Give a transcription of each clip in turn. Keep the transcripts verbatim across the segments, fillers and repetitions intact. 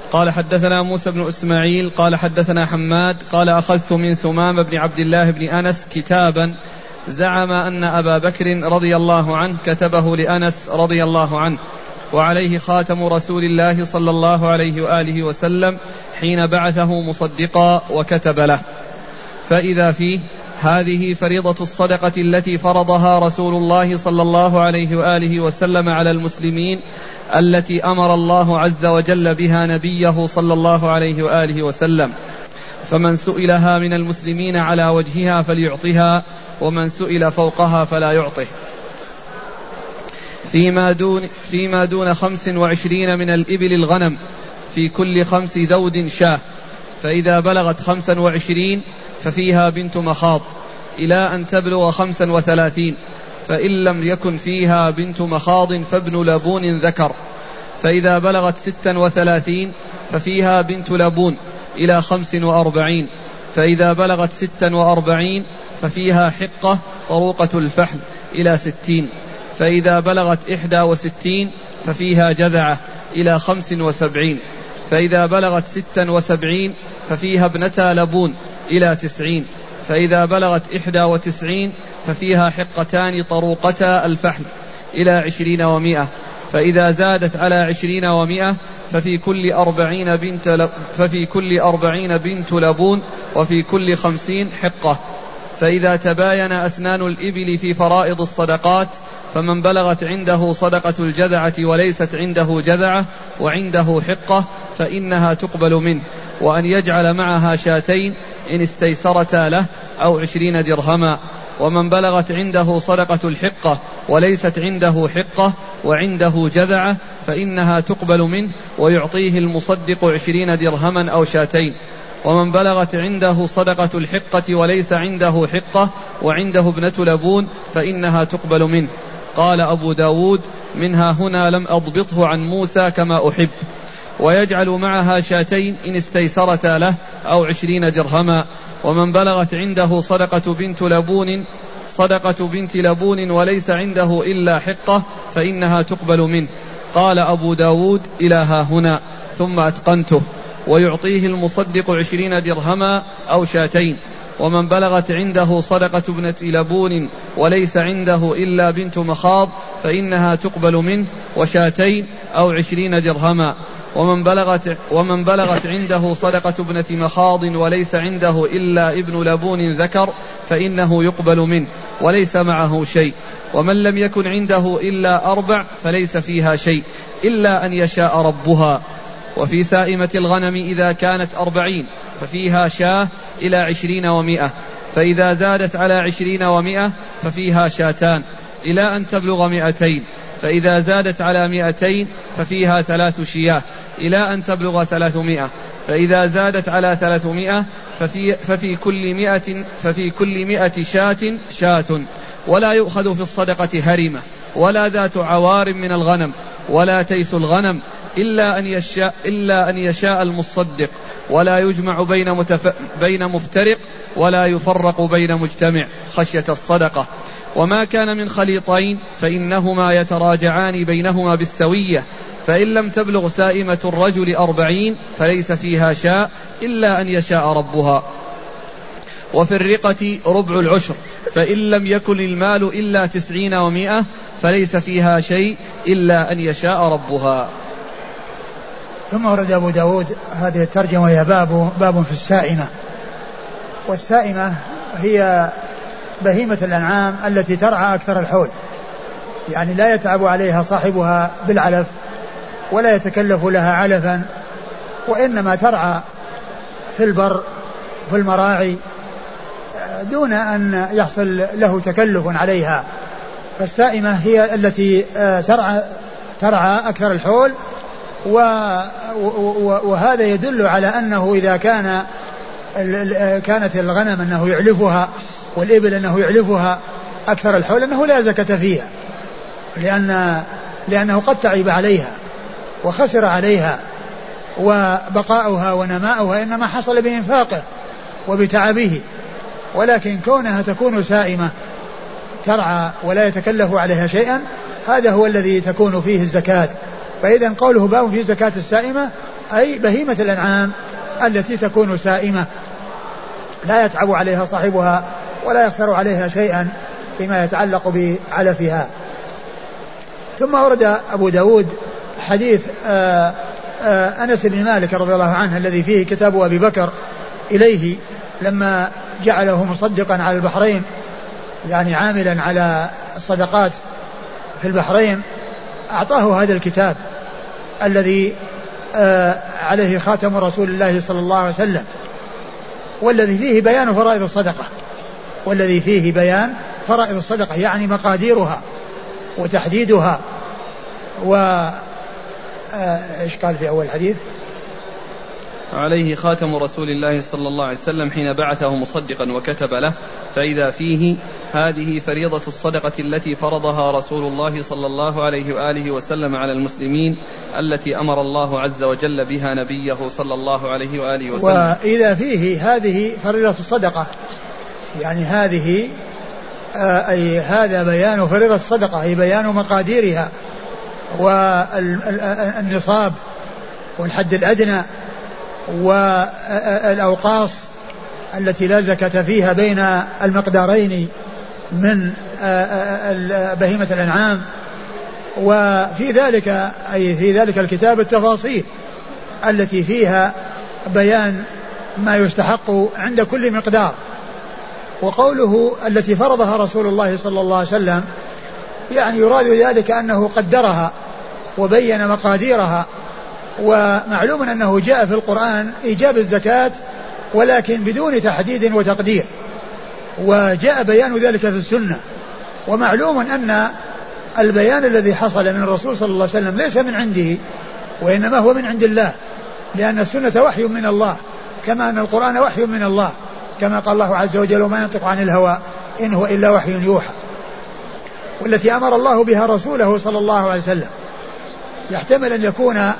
قال حدثنا موسى بن إسماعيل قال حدثنا حماد قال أخذت من ثمام بن عبد الله بن أنس كتابا زعم أن أبا بكر رضي الله عنه كتبه لأنس رضي الله عنه وعليه خاتم رسول الله صلى الله عليه وآله وسلم حين بعثه مصدقا وكتب له، فإذا فيه: هذه فريضة الصدقة التي فرضها رسول الله صلى الله عليه وآله وسلم على المسلمين، التي أمر الله عز وجل بها نبيه صلى الله عليه وآله وسلم، فمن سئلها من المسلمين على وجهها فليعطها، ومن سئل فوقها فلا يعطه. فيما دون, فيما دون خمس وعشرين من الإبل الغنم، في كل خمس ذود شاه، فإذا بلغت خمسا وعشرين ففيها بنت مخاض إلى أن تبلغ خمسا وثلاثين، فإن لم يكن فيها بنت مخاض فابن لبون ذكر، فإذا بلغت ستا وثلاثين ففيها بنت لبون إلى خمس وأربعين، فإذا بلغت ستا وأربعين ففيها حقة طروقة الفحل إلى ستين، فإذا بلغت إحدى وستين ففيها جذعة إلى خمس وسبعين، فإذا بلغت ستا وسبعين ففيها ابنتا لبون إلى تسعين، فإذا بلغت إحدى وتسعين ففيها حقتان طروقتا الفحل إلى عشرين ومائة، فإذا زادت على عشرين ومائة ففي كل أربعين بنت لب ففي كل أربعين بنت لبون، وفي كل خمسين حقة. فإذا تباين أسنان الإبل في فرائض الصدقات، فمن بلغت عنده صدقة الجذعة وليست عنده جذعة وعنده حقة فإنها تقبل منه، وأن يجعل معها شاتين إن استيسرتا له أو عشرين درهما. ومن بلغت عنده صدقة الحقة وليست عنده حقة وعنده جذعة فإنها تقبل منه، ويعطيه المصدق عشرين درهما أو شاتين. ومن بلغت عنده صدقة الحقة وليس عنده حقة وعنده ابنة لبون فإنها تقبل منه. قال أبو داود: منها هنا لم أضبطه عن موسى كما أحب. ويجعل معها شاتين إن استيسرتا له أو عشرين درهما. ومن بلغت عنده صدقة بنت لبون صدقة بنت لبون وليس عنده إلا حقة فإنها تقبل منه. قال أبو داود: إلى ها هنا، ثم أتقنته. ويعطيه المصدق عشرين درهما أو شاتين. ومن بلغت عنده صدقة ابنة لبون وليس عنده إلا بنت مخاض فإنها تقبل منه، وشاتين أو عشرين درهما. ومن بلغت, ومن بلغت عنده صدقة ابنة مخاض وليس عنده إلا ابن لبون ذكر فإنه يقبل منه وليس معه شيء. ومن لم يكن عنده إلا أربع فليس فيها شيء إلا أن يشاء ربها. وفي سائمة الغنم إذا كانت أربعين ففيها شاه إلى عشرين ومائة، فإذا زادت على عشرين ومائة ففيها شاتان إلى أن تبلغ مائتين، فإذا زادت على مائتين ففيها ثلاث شياه إلى أن تبلغ ثلاثمائة، فإذا زادت على ثلاثمائة ففي, ففي كل مائة ففي كل مائة شاة شاة. ولا يؤخذ في الصدقة هرمة ولا ذات عوار من الغنم ولا تيس الغنم إلا أن يشاء, إلا أن يشاء المصدق. ولا يجمع بين, متف... بين مفترق ولا يفرق بين مجتمع خشية الصدقة. وما كان من خليطين فإنهما يتراجعان بينهما بالسوية، فإن لم تبلغ سائمة الرجل أربعين فليس فيها شاء إلا أن يشاء ربها. وفي الرقة ربع العشر، فإن لم يكن المال إلا تسعين ومائة فليس فيها شيء إلا أن يشاء ربها. ثم ورد أبو داود هذه الترجمة وهي باب, باب في السائمة. والسائمة هي بهيمة الأنعام التي ترعى أكثر الحول، يعني لا يتعب عليها صاحبها بالعلف ولا يتكلف لها علفا، وإنما ترعى في البر في المراعي دون أن يحصل له تكلف عليها. فالسائمة هي التي ترعى, ترعى أكثر الحول، وهذا يدل على أنه إذا كان كانت الغنم أنه يعلفها والإبل أنه يعلفها أكثر الحول أنه لا زكاة فيها، لأن لأنه قد تعب عليها وخسر عليها، وبقاؤها ونماؤها إنما حصل بإنفاقه وبتعبه. ولكن كونها تكون سائمة ترعى ولا يتكلف عليها شيئا هذا هو الذي تكون فيه الزكاة. فإذا قوله باب في زكاة السائمة أي بهيمة الأنعام التي تكون سائمة لا يتعب عليها صاحبها ولا يخسر عليها شيئا فيما يتعلق بعلفها. ثم ورد أبو داود حديث آآ آآ أنس بن مالك رضي الله عنه الذي فيه كتاب أبي بكر إليه لما جعله مصدقا على البحرين، يعني عاملا على الصدقات في البحرين، أعطاه هذا الكتاب الذي عليه خاتم رسول الله صلى الله عليه وسلم، والذي فيه بيان فرائض الصدقة والذي فيه بيان فرائض الصدقة يعني مقاديرها وتحديدها. و ايش قال في أول الحديث؟ عليه خاتم رسول الله صلى الله عليه وسلم حين بعثه مصدقا وكتب له، فإذا فيه هذه فريضة الصدقة التي فرضها رسول الله صلى الله عليه وآله وسلم على المسلمين التي أمر الله عز وجل بها نبيه صلى الله عليه وآله وسلم. وإذا فيه هذه فريضة الصدقة يعني هذه آه أي هذا بيان فريضة الصدقة أي بيان مقاديرها والنصاب والحد الأدنى والأوقاص التي لا زكاة فيها بين المقدارين من بهيمة الأنعام. وفي ذلك أي في ذلك الكتاب التفاصيل التي فيها بيان ما يستحق عند كل مقدار. وقوله التي فرضها رسول الله صلى الله عليه وسلم يعني يراد ذلك أنه قدرها وبين مقاديرها. ومعلوم أنه جاء في القرآن إيجاب الزكاة ولكن بدون تحديد وتقدير، وجاء بيان ذلك في السنة. ومعلوم أن البيان الذي حصل من الرسول صلى الله عليه وسلم ليس من عنده وإنما هو من عند الله، لأن السنة وحي من الله كما أن القرآن وحي من الله، كما قال الله عز وجل وما ينطق عن الهوى إن هو إلا وحي يوحى. والتي أمر الله بها رسوله صلى الله عليه وسلم يحتمل أن يكون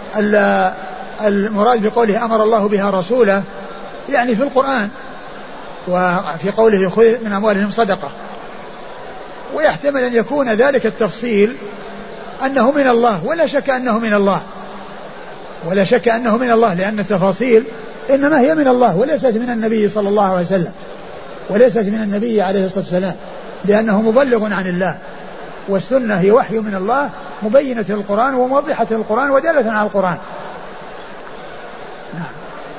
المراد بقوله أمر الله بها رسوله يعني في القرآن وفي قوله خذ من أموالهم صدقة، ويحتمل أن يكون ذلك التفصيل أنه من الله، ولا شك أنه من الله ولا شك أنه من الله لأن التفاصيل إنما هي من الله وليست من النبي صلى الله عليه وسلم وليست من النبي عليه الصلاة والسلام، لأنه مبلغ عن الله، والسنة هي وحي من الله مبينة القرآن وموضحة القرآن ودالة على القرآن. نعم.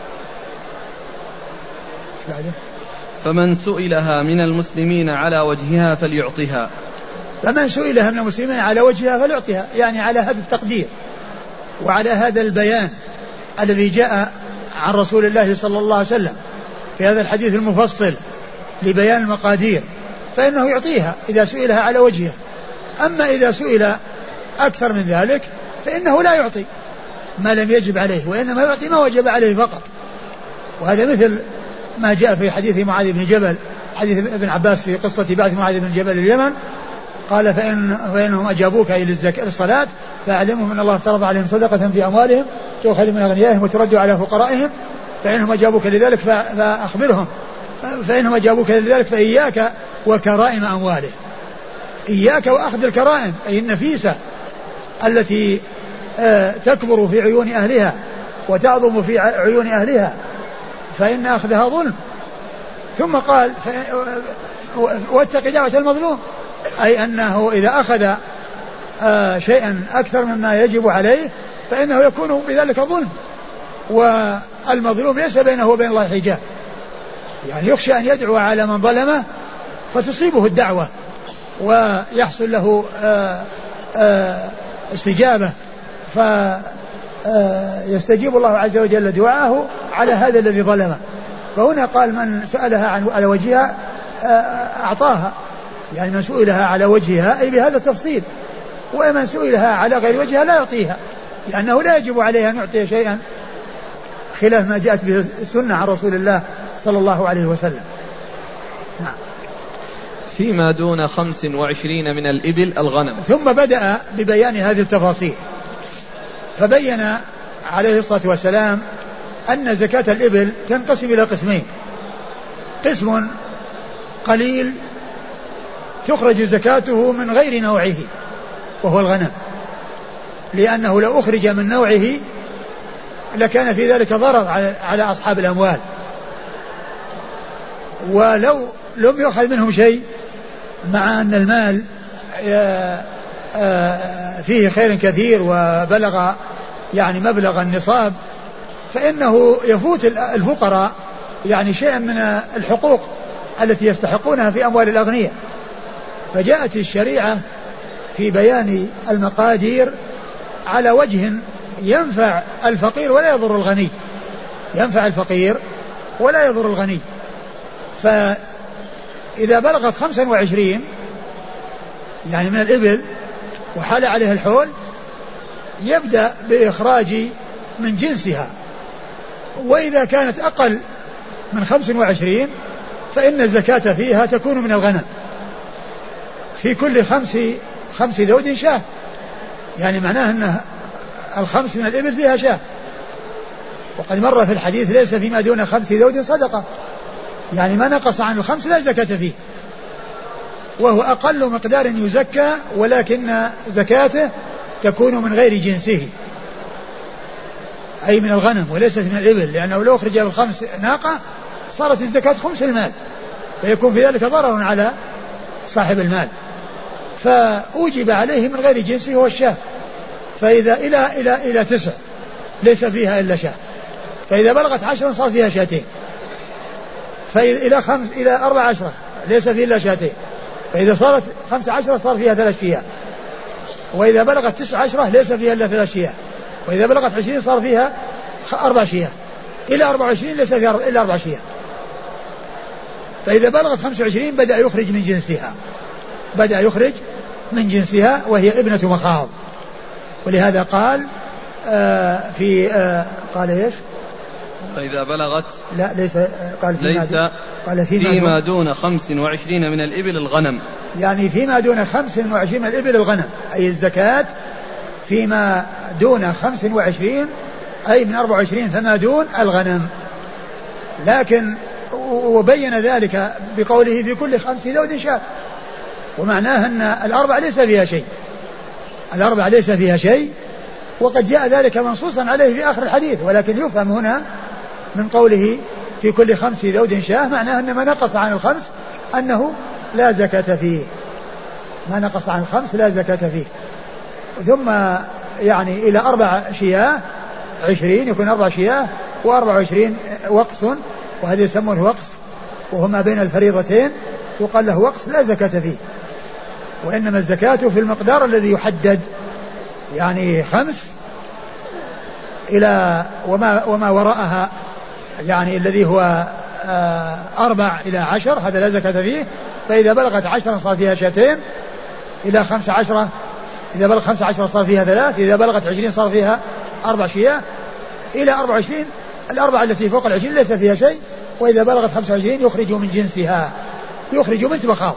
فمن سئلها من المسلمين على وجهها فليعطها. فمن سئلها من المسلمين على وجهها فليعطها، يعني على هذا التقدير وعلى هذا البيان الذي جاء عن رسول الله صلى الله عليه وسلم في هذا الحديث المفصل لبيان المقادير، فإنه يعطيها إذا سئلها على وجهها. أما إذا سئل أكثر من ذلك فإنه لا يعطي ما لم يجب عليه، وإنما يعطي ما وجب عليه فقط. وهذا مثل ما جاء في حديث معاذ بن جبل، حديث ابن عباس في قصة بعث معاذ بن جبل اليمن، قال فإن فإنهم أجابوك إلى الصلاة فأعلمهم أن الله افترض عليهم صدقة في أموالهم تؤخذ من أغنيائهم وترد على فقرائهم، فإنهم أجابوك لذلك فأخبرهم، فإنهم أجابوك لذلك فإياك وكرائم أموالهم، إياك وأخذ الكرائم أي النفيسة التي تكبر في عيون أهلها وتعظم في عيون أهلها، فإن أخذها ظلم. ثم قال واتق دعوة المظلوم، أي أنه إذا أخذ شيئا أكثر مما يجب عليه فإنه يكون بذلك ظلم، والمظلوم ليس بينه وبين الله حجاب، يعني يخشى أن يدعو على من ظلمه فتصيبه الدعوة ويحصل له استجابة فيستجيب الله عز وجل دعاءه على هذا الذي ظلمه. فهنا قال من سألها عن على وجهها أعطاها، يعني من سئلها على وجهها أي بهذا التفصيل، ومن سئلها على غير وجهها لا يعطيها، لأنه لا يجب عليه أن يعطي شيئا خلاف ما جاءت به السنة عن رسول الله صلى الله عليه وسلم. نعم. فيما دون خمس وعشرين من الإبل الغنم. ثم بدأ ببيان هذه التفاصيل، فبين عليه الصلاة والسلام أن زكاة الإبل تنقسم إلى قسمين: قسم قليل تخرج زكاته من غير نوعه وهو الغنم، لأنه لو أخرج من نوعه لكان في ذلك ضرر على أصحاب الأموال، ولو لم يؤخذ منهم شيء مع أن المال فيه خير كثير وبلغ يعني مبلغ النصاب، فإنه يفوت الفقراء يعني شيئا من الحقوق التي يستحقونها في أموال الأغنياء. فجاءت الشريعة في بيان المقادير على وجه ينفع الفقير ولا يضر الغني، ينفع الفقير ولا يضر الغني. فإذا بلغت خمسا وعشرين يعني من الإبل وحال عليها الحول يبدأ بإخراج من جنسها، وإذا كانت أقل من خمس وعشرين فإن الزكاة فيها تكون من الغنم، في كل خمس خمس ذود شاة، يعني معناه أن الخمس من الإبل فيها شاة. وقد مر في الحديث ليس فيما دون خمس ذود صدقة، يعني ما نقص عن الخمس لا زكاة فيه، وهو أقل مقدار يزكى، ولكن زكاته تكون من غير جنسه أي من الغنم وليست من الإبل، لأنه لو أخرج بالخمس ناقة صارت الزكاة خمس المال، فيكون في ذلك ضرر على صاحب المال، فأوجب عليه من غير جنسه هو الشاة. فإذا إلى إلى إلى تسع ليس فيها إلا شاة، فإذا بلغت عشرا صار فيها شاتين، فإذا إلى خمس إلى أربع عشرة ليس فيها إلا شاتين، فإذا صارت خمس عشرة صار فيها ثلاث شياه، وإذا بلغت تسع عشرة ليس فيها إلا ثلاث شياه، وإذا بلغت عشرين صار فيها أربع شياه، إلى أربع وعشرين ليس فيها إلا أربع شياه. فإذا بلغت خمس وعشرين بدأ يخرج من جنسها، بدأ يخرج من جنسها وهي ابنة مخاض. ولهذا قال آه في آه قال ايش؟ فإذا بلغت لا ليس قال فيما ليس دون قال فيما, فيما دون, دون خمس وعشرين من الإبل الغنم، يعني فيما دون خمس وعشرين من الإبل الغنم، أي الزكاة فيما دون خمس وعشرين أي من أربع وعشرين فما دون الغنم. لكن وبين ذلك بقوله في كل خمس ذود شاة، ومعناه أن الأربع ليس فيها شيء، الأربع ليس فيها شيء، وقد جاء ذلك منصوصا عليه في آخر الحديث، ولكن يفهم هنا من قوله في كل خمس ذود شاة معناه أن ما نقص عن الخمس أنه لا زكاة فيه، ما نقص عن الخمس لا زكاة فيه. ثم يعني إلى أربع شياه عشرين يكون أربع شياه وأربع وعشرين وقص، وهذا يسمونه وقص وهو ما بين الفريضتين، يقال له وقص لا زكاة فيه، وإنما الزكاة في المقدار الذي يحدد، يعني خمس إلى وما, وما وراءها، يعني الذي هو أربع إلى عشر هذا لا زكاة فيه. فإذا بلغت عشرا صار فيها شاتين، إلى خمس عشرة إذا بلغ خمس عشرة صار فيها ثلاث، إذا بلغت عشرين صار فيها أربع شياه، إلى أربع وعشرين الأربعة التي فوق العشرين ليس فيها شيء، وإذا بلغت خمسة وعشرين يخرج من جنسها، يخرج بنت مخاض.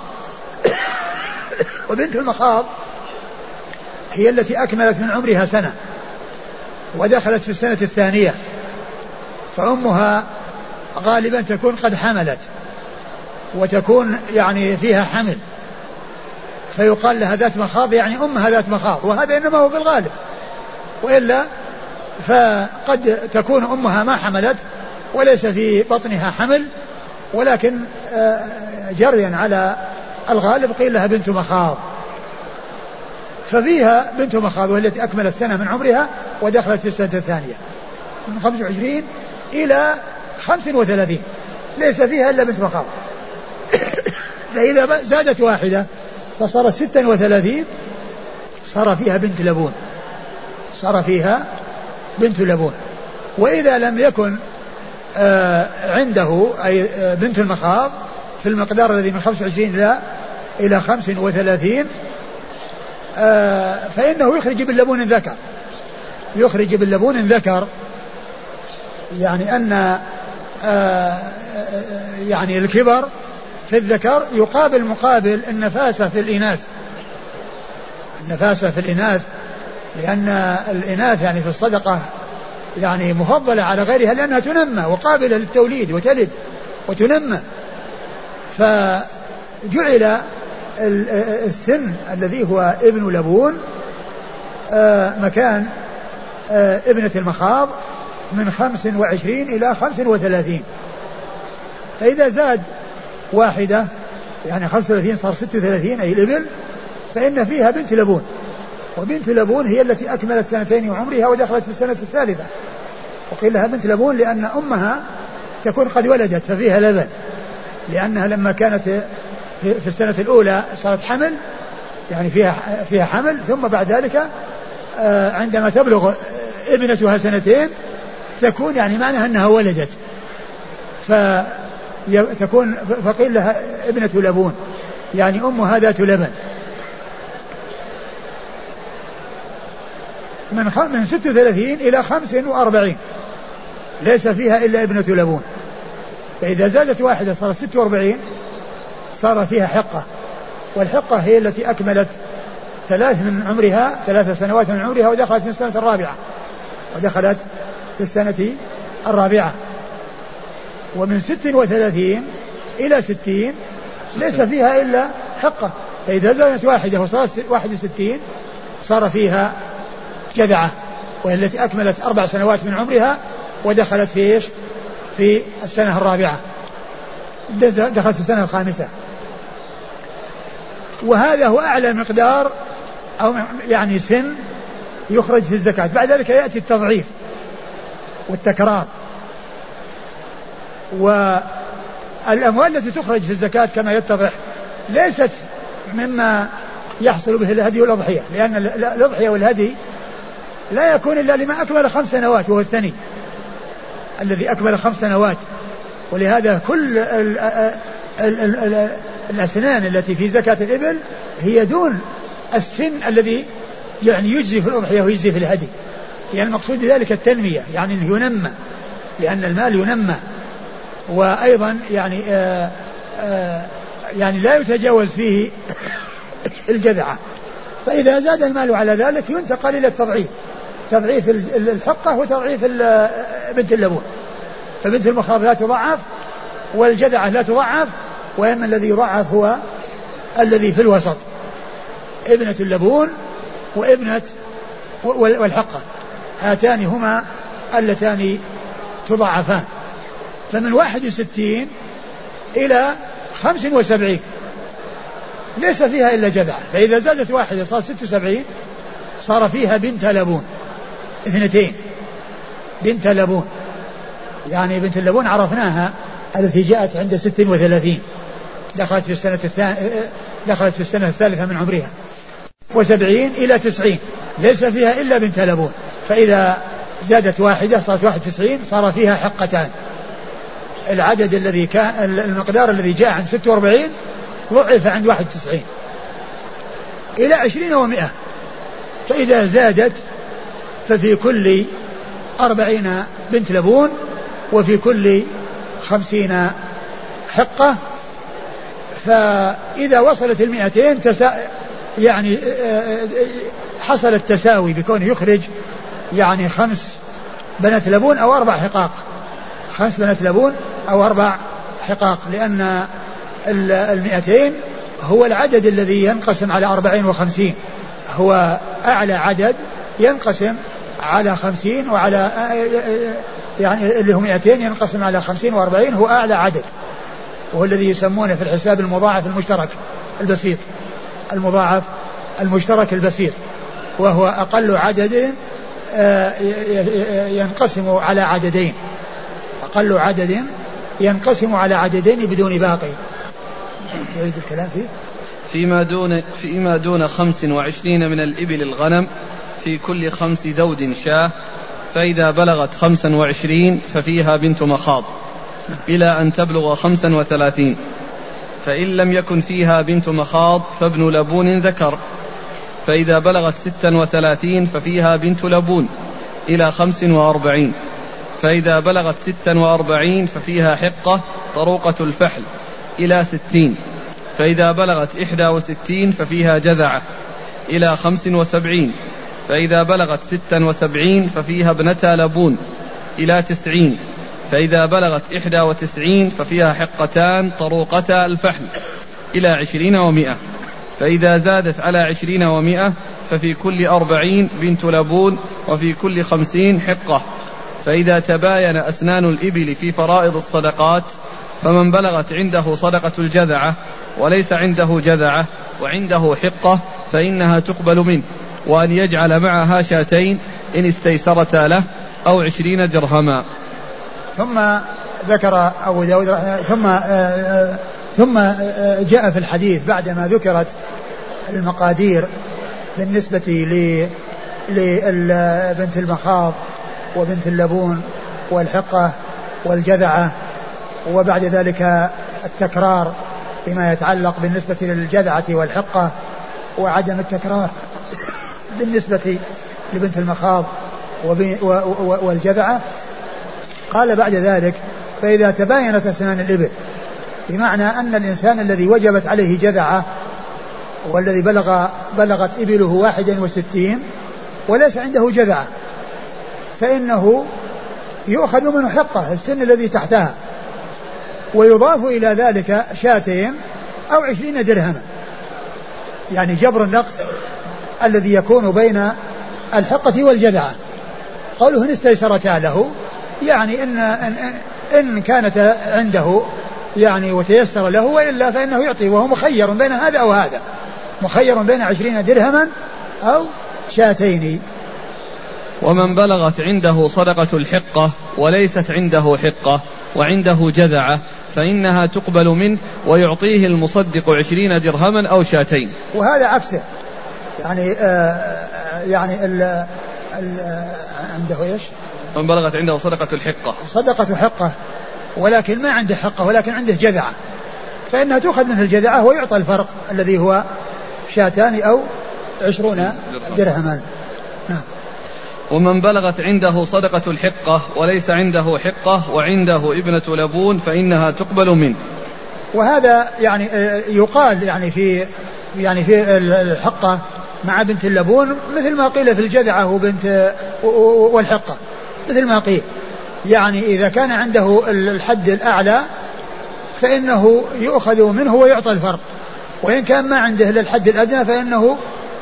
وبنت المخاض هي التي أكملت من عمرها سنة ودخلت في السنة الثانية، فأمها غالبا تكون قد حملت وتكون يعني فيها حمل، فيقال لها ذات مخاض، يعني أمها ذات مخاض، وهذا إنما هو في الغالب، وإلا فقد تكون أمها ما حملت وليس في بطنها حمل، ولكن جريا على الغالب قيل لها بنت مخاض. ففيها بنت مخاض والتي أكملت سنة من عمرها ودخلت في السنة الثانية من خمس وعشرين إلى خمس وثلاثين ليس فيها إلا بنت مخاض. فإذا زادت واحدة فصارت ستا وثلاثين صار فيها بنت لبون، صار فيها بنت لبون. وإذا لم يكن آه عنده أي آه بنت المخاض في المقدار الذي من خمس وعشرين إلى إلى خمس وثلاثين آه فإنه يخرج باللبون ذكر، يخرج باللبون ذكر، يعني أن آه يعني الكبر في الذكر يقابل مقابل النفاسة في الإناث، النفاسة في الإناث، لأن الإناث يعني في الصدقة يعني مفضلة على غيرها لأنها تنمى وقابلة للتوليد وتلد وتنمى. فجعل السن الذي هو ابن لبون مكان ابنة المخاض من خمس وعشرين إلى خمس وثلاثين. فإذا زاد واحدة يعني خمس وثلاثين صار ست وثلاثين أي الإبل، فإن فيها بنت لبون، وبنت لبون هي التي أكملت سنتين عمرها ودخلت في السنة الثالثة. وقيل لها بنت لبون لأن أمها تكون قد ولدت ففيها لبن، لأنها لما كانت في السنة الأولى صارت حمل يعني فيها فيها حمل، ثم بعد ذلك عندما تبلغ ابنتها سنتين تكون يعني معناها أنها ولدت، فتكون فقيل لها ابنة لبون يعني أمها ذات لبن. من من ست وثلاثين إلى خمس وأربعين ليس فيها إلا ابنة لبون. فإذا زادت واحدة صارت ست وأربعين صار فيها حقة، والحقة هي التي أكملت ثلاث من عمرها ثلاث سنوات من عمرها ودخلت في السنة الرابعة ودخلت في السنة الرابعة. ومن ست وثلاثين إلى ستين ليس فيها إلا حقة. فإذا زادت واحدة وصارت واحد وستين صار فيها جذعة، وهي التي أكملت أربع سنوات من عمرها ودخلت في إيش؟ في السنة الرابعة، دخلت في السنة الخامسة. وهذا هو أعلى مقدار أو يعني سن يخرج في الزكاة. بعد ذلك يأتي التضعيف والتكرار. والأموال التي تخرج في الزكاة كما يتضح ليست مما يحصل به الهدي والأضحية، لأن الأضحية والهدي لا يكون إلا لما أكمل خمس سنوات وهو الثاني الذي أكمل خمس سنوات. ولهذا كل ال ال ال ال الأسنان التي في زكاة الإبل هي دون السن الذي يعني يجزي في الأضحية ويجزي في الهدي، يعني المقصود بذلك التنمية، يعني ينمى، لأن المال ينمى. وأيضا يعني آآ آآ يعني لا يتجاوز فيه الجذعة. فإذا زاد المال على ذلك ينتقل إلى التضعيف، تضعيف الحقة وتضعيف بنت اللبون. فبنت المخاض لا تضعف والجذعة لا تضعف، وإما الذي يضعف هو الذي في الوسط، ابنة اللبون وابنة والحقة، هاتان هما اللتان تضعفان. فمن واحد وستين إلى خمس وسبعين ليس فيها إلا جذعة. فإذا زادت واحدة صار ست وسبعين صار فيها بنت لبون اثنتين، بنت لبون. يعني بنت اللبون عرفناها التي جاءت عند ست وثلاثين دخلت في السنة الثانية دخلت في السنة الثالثة من عمرها. وسبعين إلى تسعين ليس فيها إلا بنت لبون. فإذا زادت واحدة صارت واحد وتسعين صار فيها حقتان. العدد الذي كان المقدار الذي جاء عند ست وأربعين ضعف عند واحد وتسعين إلى عشرين ومئة. فإذا زادت ففي كل أربعين بنت لبون وفي كل خمسين حقة. فإذا وصلت المئتين تسا يعني حصل التساوي بكونه يخرج يعني خمس بنات لبون أو أربع حقاق، خمس بنات لبون أو أربع حقاق، لأن المئتين هو العدد الذي ينقسم على أربعين وخمسين، هو أعلى عدد ينقسم على خمسين، وعلى يعني اللي هم مئتين ينقسم على خمسين وأربعين هو أعلى عدد، وهو الذي يسمونه في الحساب المضاعف المشترك البسيط، المضاعف المشترك البسيط، وهو أقل عدد ينقسم على عددين، أقل عدد ينقسم على عددين بدون باقي. تعيد الكلام فيه فيما دون فيما دون خمس وعشرين من الإبل الغنم في كل خمس ذود شاة، فإذا بلغت خمسا وعشرين ففيها بنت مخاض إلى أن تبلغ خمسا وثلاثين، فإن لم يكن فيها بنت مخاض فابن لبون ذكر، فإذا بلغت ستا وثلاثين ففيها بنت لبون إلى خمس وأربعين، فإذا بلغت ستا وأربعين ففيها حقة طروقة الفحل إلى ستين، فإذا بلغت إحدى وستين ففيها جذعة إلى خمس وسبعين، فإذا بلغت ستا وسبعين ففيها ابنتا لبون إلى تسعين، فإذا بلغت إحدى وتسعين ففيها حقتان طروقتا الفحل إلى عشرين ومئة، فإذا زادت على عشرين ومئة ففي كل أربعين بنت لبون وفي كل خمسين حقة، فإذا تباين أسنان الإبل في فرائض الصدقات فمن بلغت عنده صدقة الجذعة وليس عنده جذعة وعنده حقة فإنها تقبل منه، وأن يجعل معها شاتين إن استيسرتا له أو عشرين درهما. ثم ذكر أبو داود ثم آآ ثم آآ جاء في الحديث بعدما ذكرت المقادير بالنسبة لبنت المخاض وبنت اللبون والحقة والجذعة، وبعد ذلك التكرار فيما يتعلق بالنسبة للجذعة والحقة وعدم التكرار بالنسبة لبنت المخاض والجذعة. قال بعد ذلك فإذا تباينت أسنان الإبل، بمعنى أن الإنسان الذي وجبت عليه جذعة والذي بلغ بلغت إبله واحدا وستين وليس عنده جذعة فإنه يؤخذ منه حقه السن الذي تحتها، ويضاف إلى ذلك شاتين أو عشرين درهما، يعني جبر النقص الذي يكون بين الحقة والجذعة. قوله إن استيسرتا له يعني إن, إن, إن كانت عنده يعني وتيسر له، وإلا فإنه يعطي، وهو مخير بين هذا أو هذا، مخير بين عشرين درهما أو شاتين. ومن بلغت عنده صدقة الحقة وليست عنده حقة وعنده جذعة فإنها تقبل منه ويعطيه المصدق عشرين درهما أو شاتين. وهذا عكسه، يعني آه يعني ال ال عنده ايش؟ من بلغت عنده صدقة الحقة صدقة حقة ولكن ما عنده حقة ولكن عنده جذعة، فإنها تؤخذ منه الجذعة ويعطى الفرق الذي هو شاتان أو عشرون درهما. نعم. ومن بلغت عنده صدقة الحقة وليس عنده حقة وعنده ابنة لبون فإنها تقبل منه. وهذا يعني يقال يعني في يعني في الحقة مع بنت اللبون مثل ما قيل في الجذعة وبنت والحقة، مثل ما قيل، يعني إذا كان عنده الحد الأعلى فإنه يؤخذ منه ويعطى الفرق، وإن كان ما عنده للحد الأدنى فإنه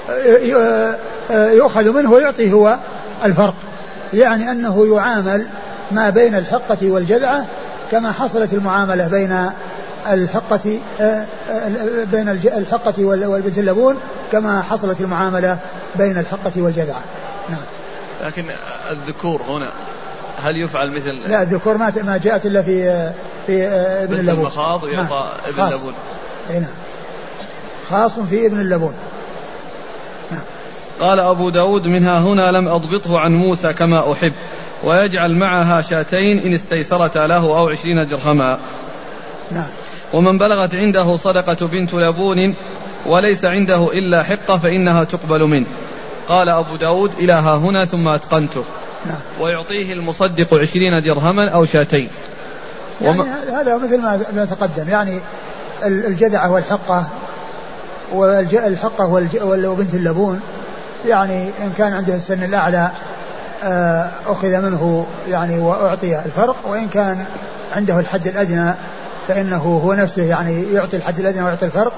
يؤخذ منه ويعطي هو الفرق، يعني أنه يعامل ما بين الحقة والجذعة كما حصلت المعاملة بين الحقة بين الحقة والبنت اللبون كما حصلت المعاملة بين الحقة والجذعة. نعم. لكن الذكور هنا هل يفعل مثل؟ لا، الذكور ما ما جاءت إلا في في ابن اللبون. المخاض ويعطى ابن اللبون. نعم. خاص في ابن اللبون. نعم. قال أبو داود منها هنا لم أضبطه عن موسى كما أحب، ويجعل معها شاتين إن استيسرت له أو عشرين درهما. نعم. ومن بلغت عنده صدقة بنت لبون وليس عنده إلا حقة فإنها تقبل منه. قال أبو داود إلى ها هنا ثم أتقنته. نعم. ويعطيه المصدق عشرين درهما أو شاتين. يعني وم... هذا مثل ما تقدم، يعني الجذعة والحقة والحقة وبنت اللبون، يعني إن كان عنده السن الأعلى أخذ منه يعني وأعطي الفرق، وإن كان عنده الحد الأدنى فإنه هو نفسه يعني يعطي الحد الأدنى ويعطي الفرق.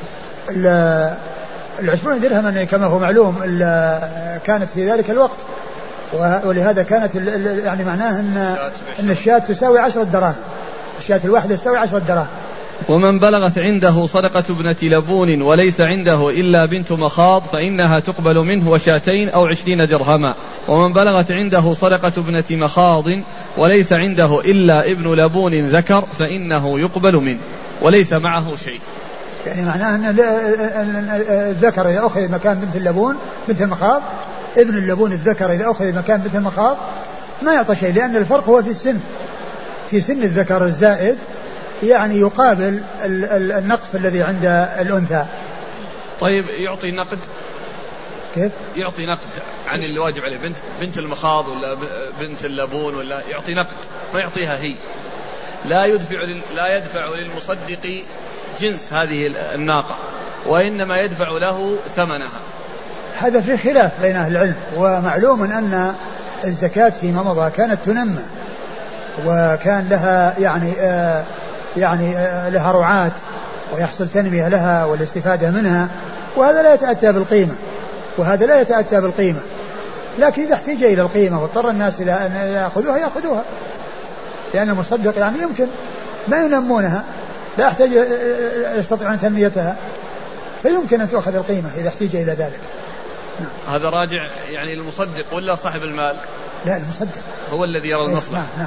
العشرون درهما كما هو معلوم كانت في ذلك الوقت، ولهذا كانت يعني معناه أن أن الشاة تساوي عشرة دراهم، الشاة الواحدة تساوي عشرة دراهم. ومن بلغت عنده صدقة ابنة لبون وليس عنده إلا بنت مخاض فإنها تقبل منه وشاتين أو عشرين درهما. ومن بلغت عنده صدقة ابنة مخاض وليس عنده إلا ابن لبون ذكر فإنه يقبل منه وليس معه شيء. يعني معناه أن الذكر إذا أخذ مكان بنت اللبون بنت المخاض، ابن اللبون الذكر إذا أخذ مكان بنت المخاض ما يعطى شيء، لأن الفرق هو في السن، في سن الذكر الزائد يعني يقابل النقص الذي عند الأنثى. طيب يعطي نقد؟ كيف؟ يعطي نقد عن اللي واجب عليه، بنت بنت المخاض ولا بنت اللبون ولا يعطي نقد، ما يعطيها هي، لا يدفع لا يدفع للمصدق جنس هذه الناقة، وإنما يدفع له ثمنها. هذا في خلاف بين أهل العلم، ومعلوم أن الزكاة فيما مضى كانت تنمى وكان لها يعني آه يعني آه لها رعاة ويحصل تنمية لها والاستفادة منها، وهذا لا يتأتى بالقيمة وهذا لا يتأتى بالقيمة لكن إذا احتاج إلى القيمة واضطر الناس إلى أن يأخذوها يأخذوها، لأن المصدق يعني يمكن ما ينمونها، لا يحتاج يستطيعون تنميتها، فيمكن أن تأخذ القيمة إذا احتاج إلى ذلك. نعم. هذا راجع يعني المصدق ولا صاحب المال؟ لا، المصدق هو الذي يرى المصلحة. نعم.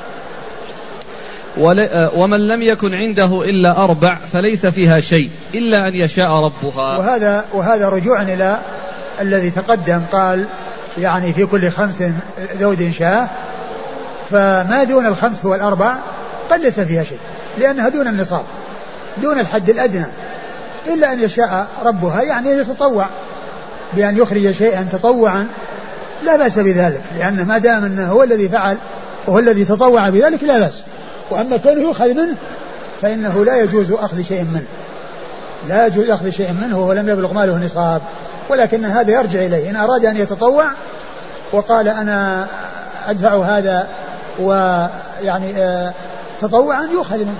ومن لم يكن عنده إلا أربع فليس فيها شيء إلا أن يشاء ربها. وهذا وهذا رجوع إلى الذي تقدم، قال يعني في كل خمس ذود شاة، فما دون الخمس هو الأربع قد ليس فيها شيء لأنها دون النصاب، دون الحد الأدنى، إلا أن يشاء ربها يعني يتطوع بأن يخرج شيئا تطوعا لا بأس بذلك، لأنه ما دام أنه هو الذي فعل وهو الذي تطوع بذلك لا بأس. وأما كونه يؤخذ منه فإنه لا يجوز أخذ شيء منه، لا يجوز أخذ شيء منه وهو لم يبلغ ماله نصاب، ولكن هذا يرجع إليه إن أراد أن يتطوع وقال أنا أدفع هذا ويعني آه تطوعا يؤخذ منه.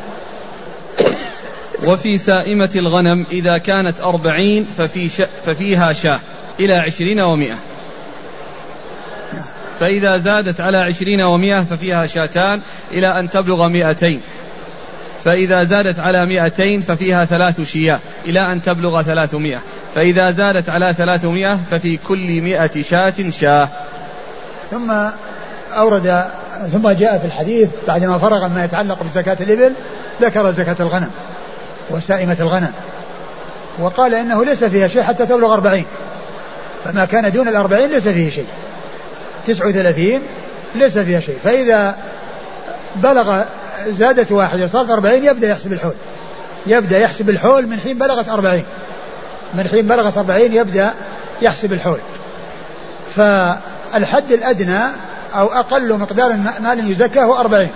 وفي سائمة الغنم إذا كانت أربعين ففي ش... ففيها شاة إلى عشرين ومئة، فإذا زادت على عشرين ومئة ففيها شاتان إلى أن تبلغ مئتين، فإذا زادت على مئتين ففيها ثلاث شياه إلى أن تبلغ ثلاثمائة، فإذا زادت على ثلاثمائة ففي كل مئة شاة شاه. ثم أورد ثم جاء في الحديث بعدما فرغ ما يتعلق بزكاة الإبل ذكر زكاة الغنم وسائمة الغنم، وقال إنه ليس فيها شيء حتى تبلغ أربعين، فما كان دون الأربعين ليس فيه شيء، تسعة وثلاثين ليس فيها شيء، فإذا بلغ زادت واحدة صارت أربعين يبدأ يحسب الحول، يبدأ يحسب الحول من حين بلغت أربعين، من حين بلغت أربعين يبدأ يحسب الحول. فالحد الأدنى أو أقل مقدار مال يزكى هو أربعين،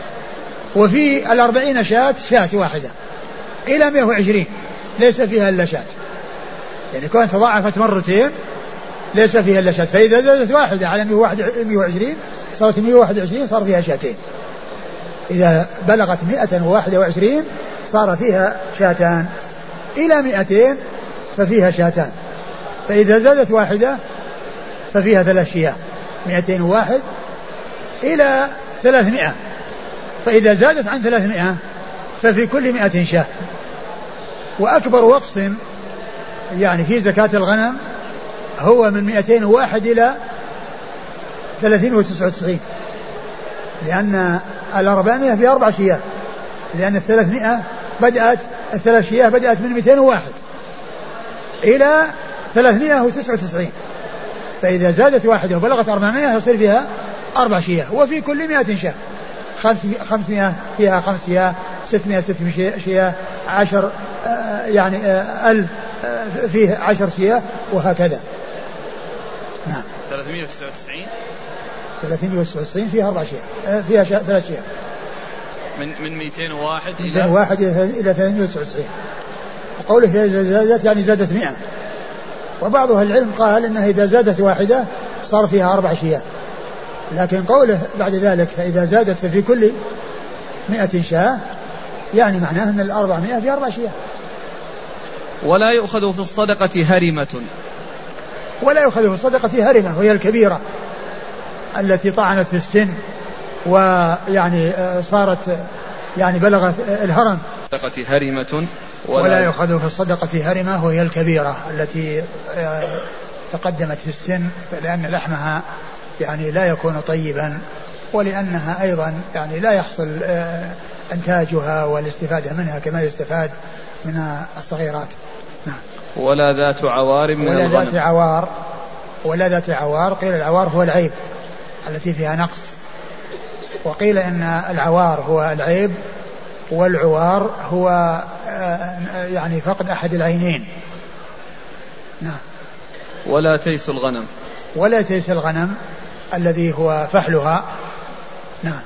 وفي الأربعين شاة شاة واحدة إلى مئة وعشرين ليس فيها إلا شاة، يعني كون تضاعفت مرتين ليس فيها إلا شاة، فإذا زادت واحدة على مئة وعشرين صارت مئة وواحد وعشرين صار فيها شاتين، إذا بلغت مئة وواحد وعشرين صار فيها شاتان، إلى مئتين ففيها شاتان، فإذا زادت واحدة ففيها ثلاث شياه، مئتين وواحد إلى ثلاثمائة، فإذا زادت عن ثلاثمائة ففي كل مئة شاه. وأكبر وقص يعني في زكاة الغنم هو من مئتين وواحد إلى ثلاثين وتسعة وتسعين، لأن الأربعمائة في أربع شياه، لأن الثلاثمائة بدأت الثلاث شياه بدأت من مئتين وواحد إلى ثلاثمائة وتسعة وتسعين، فإذا زادت واحدة وبلغت أربعمائة يصير فيها أربع شياه، وفي كل مئة شاه خمسمائة فيها خمس شياه، ستمائة ست شياه، عشر آه يعني آه ألف آه فيه عشر شياه، وهكذا. نعم. ثلاثمائة وتسعة وتسعين ثلاثمائة وتسعة وتسعين فيها أربع شياه، آه فيها شا... ثلاث شياه من من مئتين وواحد إلى مئتين وواحد إلى ثلاثمائة وتسعة وتسعين، وقوله إذا زادت يعني زادت مئة، وبعض أهل العلم قال إنها إذا زادت واحدة صار فيها أربع شياه، لكن قوله بعد ذلك فإذا زادت ففي كل مئة شاة يعني معناه أن الأربعمائة في أربع شياه. ولا يؤخذ في الصدقة هرمة، ولا يؤخذ في الصدقة هرمة وهي الكبيرة التي طعنت في السن ويعني صارت يعني بلغت الهرم. الصدقة هرمة ولا, ولا يؤخذ في الصدقة هرمة وهي الكبيرة التي تقدمت في السن، لأن لحمها يعني لا يكون طيبا، ولأنها أيضا يعني لا يحصل إنتاجها والاستفادة منها كما يستفاد من الصغيرات. نعم. ولا ذات عوار من ولا الغنم. ذات عوار ولا ذات عوار قيل العوار هو العيب التي فيها نقص، وقيل إن العوار هو العيب والعوار هو يعني فقد أحد العينين. نعم. ولا تيس الغنم. ولا تيس الغنم الذي هو فحلها. نعم.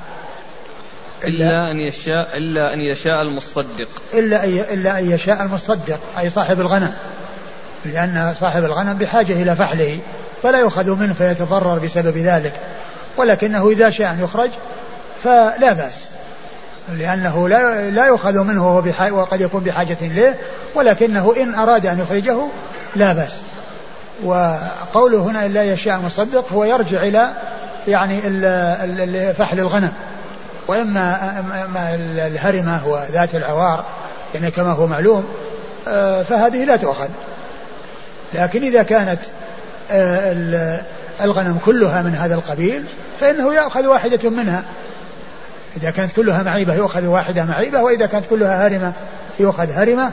إلا أن يشاء إلا أن يشاء المصدق. إلا أي إلا أن يشاء المصدق أي صاحب الغنم، لأن صاحب الغنم بحاجة إلى فحله فلا يؤخذ منه فيتضرر بسبب ذلك، ولكنه إذا شاء أن يخرج فلا بأس، لأنه لا لا يؤخذ منه وقد يكون بحاجة له، ولكنه إن أراد أن يخرجه لا بأس. وقوله هنا إلا يشاء المصدق هو يرجع إلى يعني فحل الغنم، وإما الهرمة وذات العوار يعني كما هو معلوم فهذه لا تؤخذ. لكن إذا كانت الغنم كلها من هذا القبيل فإنه يأخذ واحدة منها، إذا كانت كلها معيبة يأخذ واحدة معيبة، وإذا كانت كلها هرمة يأخذ هرمة.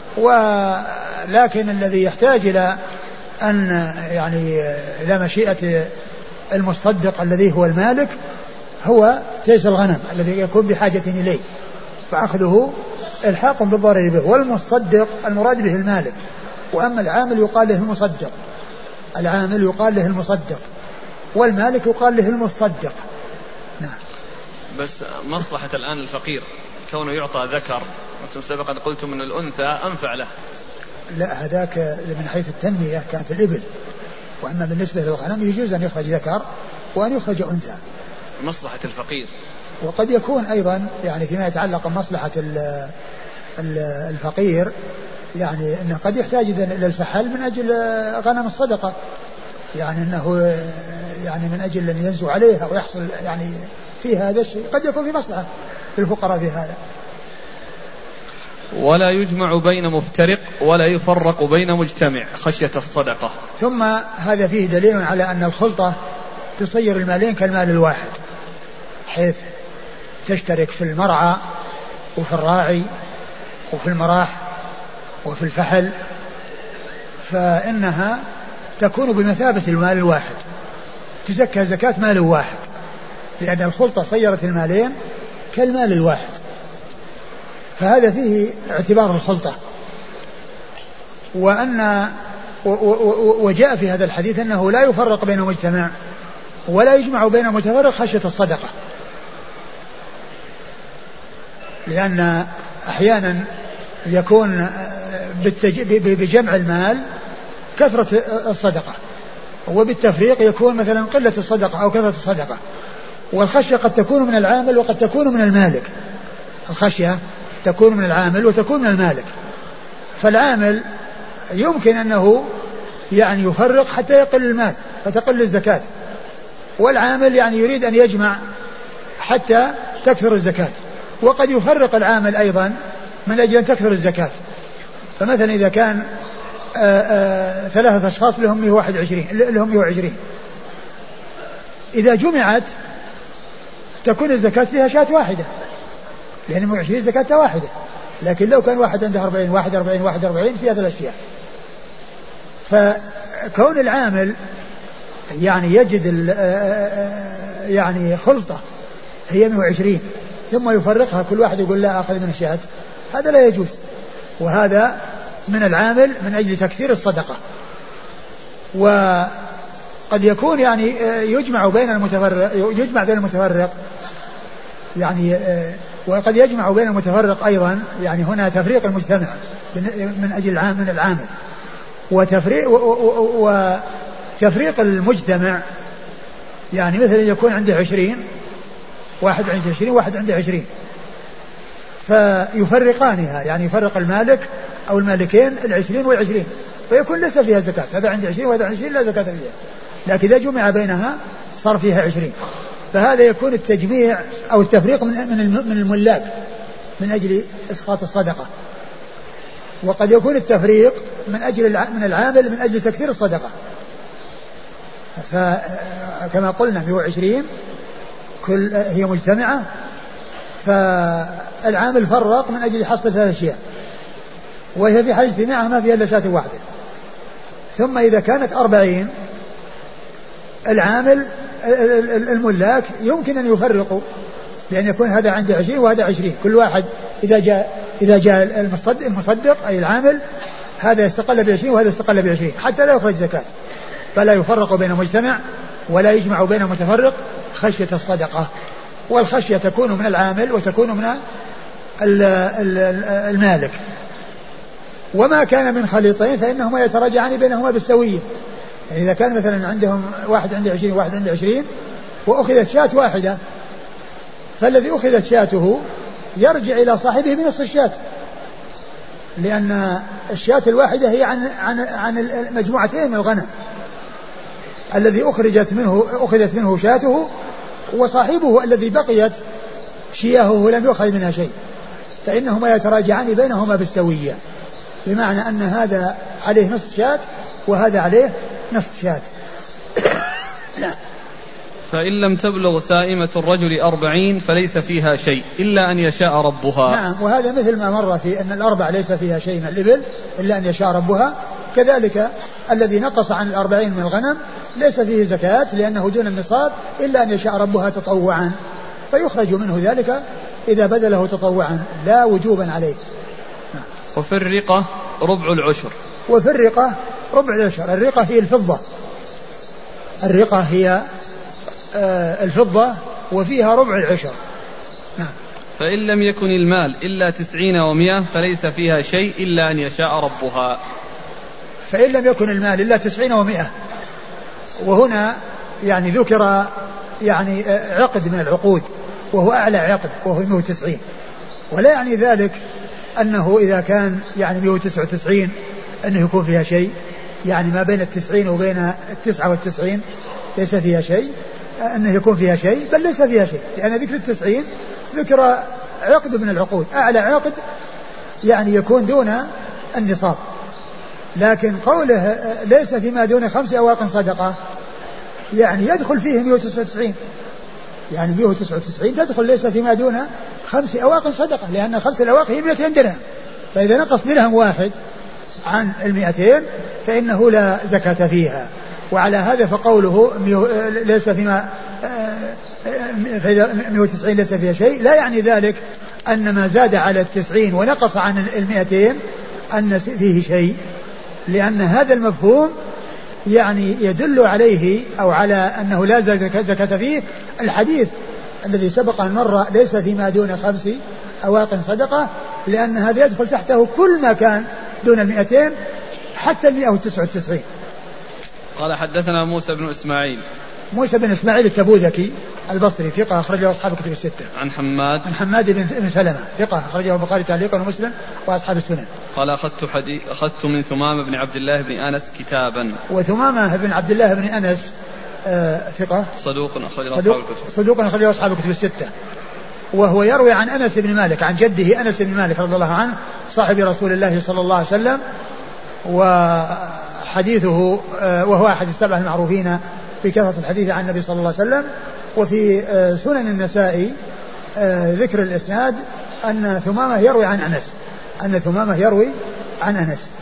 ولكن الذي يحتاج إلى أن يعني إلى مشيئة المصدق الذي هو المالك هو تيس الغنم الذي يكون بحاجة إليه، فأخذه الحاق بالضرر به. والمصدق المراد به المالك، وأما العامل يقال له المصدق، العامل يقال له المصدق، والمالك يقال له المصدق. نعم. بس مصلحة الآن الفقير كونه يعطى ذكر، وانتم سبقا قلتم أن الأنثى أنفع له. لا، هذاك من حيث التنمية كانت الإبل، وأما بالنسبة للغنم يجوز أن يخرج ذكر وأن يخرج أنثى. مصلحة الفقير. وقد يكون أيضا يعني فيما يتعلق بمصلحة الفقير يعني أنه قد يحتاج إلى الفحل من أجل غنم الصدقة، يعني أنه يعني من أجل أن ينزو عليها ويحصل يعني في هذا الشيء قد يكون في مصلحة للفقراء في هذا. ولا يجمع بين مفترق ولا يفرق بين مجتمع خشية الصدقة. ثم هذا فيه دليل على أن الخلطة تصير المالين كالمال الواحد، حيث تشترك في المرعى وفي الراعي وفي المراح وفي الفحل، فإنها تكون بمثابة المال الواحد، تزكى زكاة مال واحد، لأن الخلطة صيرت المالين كالمال الواحد. فهذا فيه اعتبار الخلطة. وأن وجاء في هذا الحديث أنه لا يفرق بين مجتمع ولا يجمع بين متفرق خشية الصدقة، لأن أحيانا يكون بجمع المال كثرة الصدقة، وبالتفريق يكون مثلا قلة الصدقة أو كثرة الصدقة. والخشية قد تكون من العامل وقد تكون من المالك، الخشية تكون من العامل وتكون من المالك. فالعامل يمكن أنه يعني يفرق حتى يقل المال فتقل الزكاة، والعامل يعني يريد أن يجمع حتى تكثر الزكاة، وقد يفرق العامل أيضا من أجل أن تكثر الزكاة. فمثلا إذا كان آآ آآ ثلاثة أشخاص لهم مئة وواحد وعشرين لهم مئة وعشرين، إذا جمعت تكون الزكاة فيها شاة واحدة، لأن مئة وعشرين زكاة واحدة. لكن لو كان واحد عنده أربعين واحد أربعين واحد أربعين في هذا الأشياء، فكون العامل يعني يجد يعني خلطة هي مئة وعشرين ثم يفرقها كل واحد يقول لا أخذ من شاة، هذا لا يجوز. وهذا من العامل من أجل تكثير الصدقة. وقد يكون يعني يجمع بين المتفرق يجمع بين المتفرق يعني وقد يجمع بين المتفرق أيضا، يعني هنا تفريق المجتمع من أجل العام من العامل، وتفريق وتفريق المجتمع يعني مثلا يكون عنده عشرين واحد عنده عشرين واحد عنده عشرين، فيفرقانها، يعني يفرق المالك أو المالكين العشرين والعشرين، فيكون ليس فيها زكاة، هذا عنده عشرين وهذا عشرين لا زكاة فيها. لكن إذا جمع بينها صار فيها عشرين، فهذا يكون التجميع أو التفريق من من الملاك من أجل إسقاط الصدقة. وقد يكون التفريق من أجل من العامل من أجل تكثير الصدقة. فكما قلنا مئة وعشرين كل هي مجتمعة، فالعامل فرق من أجل حصل ثلاث أشياء، وهي في حال اجتماعها ما فيها إلا شاة واحدة. ثم إذا كانت أربعين العامل الملاك يمكن أن يفرقوا، لأن يكون هذا عنده عشرين وهذا عشرين، كل واحد إذا جاء إذا جاء المصدق, المصدق أي العامل هذا يستقل بعشرين وهذا يستقل بعشرين حتى لا يخرج زكاة. فلا يفرق بين مجتمع ولا يجمع بين متفرق خشية الصدقة. والخشية تكون من العامل وتكون من المالك. وما كان من خليطين فإنهما يتراجعان بينهما بالسوية. يعني إذا كان مثلا عندهم واحد عنده عشرين وواحد عنده عشرين وأخذت شاة واحدة، فالذي أخذت شاته يرجع إلى صاحبه بنصف الشاة، لأن الشاة الواحدة هي عن عن عن مجموعتين من الغنم، الذي أخرجت منه أخذت منه شاته، وصاحبه الذي بقيت شياهه لم يؤخذ منها شيء، فإنهما يتراجعان بينهما بالسوية، بمعنى أن هذا عليه نصف شاة وهذا عليه نصف شاة. لا. فإن لم تبلغ سائمة الرجل أربعين فليس فيها شيء إلا أن يشاء ربها. نعم، وهذا مثل ما مر في أن الأربع ليس فيها شيء من الإبل إلا أن يشاء ربها، كذلك الذي نقص عن الأربعين من الغنم ليس فيه زكاة لأنه دون النصاب إلا أن يشاء ربها تطوعا، فيخرج منه ذلك إذا بدله تطوعا لا وجوبا عليه. نعم. وفي الرقة ربع العشر. وفي الرقة ربع العشر. الرقة هي الفضة، الرقة هي آه الفضة وفيها ربع العشر. نعم. فإن لم يكن المال إلا تسعين ومئة فليس فيها شيء إلا أن يشاء ربها. فإن لم يكن المال إلا تسعين ومئة، وهنا يعني ذكر يعني عقد من العقود وهو أعلى عقد وهو مئة وتسعين، ولا يعني ذلك أنه إذا كان يعني مئة وتسعة وتسعين أنه يكون فيها شيء، يعني ما بين التسعين وبين التسعة والتسعين ليس فيها شيء، أنه يكون فيها شيء، بل ليس فيها شيء، لأن ذكر التسعين ذكر عقد من العقود، أعلى عقد يعني يكون دون النصاب. لكن قوله ليس فيما دون خمس أواق صدقة يعني يدخل فيه مئة وتسعة وتسعين، يعني مئة وتسعة وتسعين تدخل ليس فيما دون خمس أواق صدقة، لأن خمس الأواق هي مئتين درهم، فإذا نقص درهم واحد عن المئتين فإنه لا زكاة فيها. وعلى هذا فقوله ليس فيما مئة وتسعين ليس فيها شيء لا يعني ذلك أن ما زاد على التسعين ونقص عن المئتين أن فيه شيء، لأن هذا المفهوم يعني يدل عليه أو على أنه لا زكاة فيه الحديث الذي سبق أن مر ليس فيما دون خمس أواق صدقة، لأن هذا يدخل تحته كل ما كان دون المئتين حتى المئة وتسعة وتسعين. قال حدثنا موسى بن إسماعيل. موسى بن إسماعيل التبوذكي البصري ثقة أخرجه أصحاب الكتب الستة. عن حماد. عن حماد بن سلمة ثقة أخرجه البخاري تعليقا ومسلم وأصحاب السنن. قال أخذت حديث أخذت من ثمامة بن عبد الله بن أنس كتابا. وثمامة بن عبد الله بن أنس آه ثقة صدوق أخرجه أصحاب صدوق, الكتب صدوق أخرجه أصحاب الكتب الستة، وهو يروي عن أنس بن مالك عن جده أنس بن مالك رضي الله عنه صاحب رسول الله صلى الله عليه وسلم، وحديثه آه وهو أحد السبعة المعروفين بكثرة الحديث عن النبي صلى الله عليه وسلم. وفي آه سنن النسائي آه ذكر الإسناد أن ثمامة يروي عن أنس، أن ثمامة يروي عن أنس.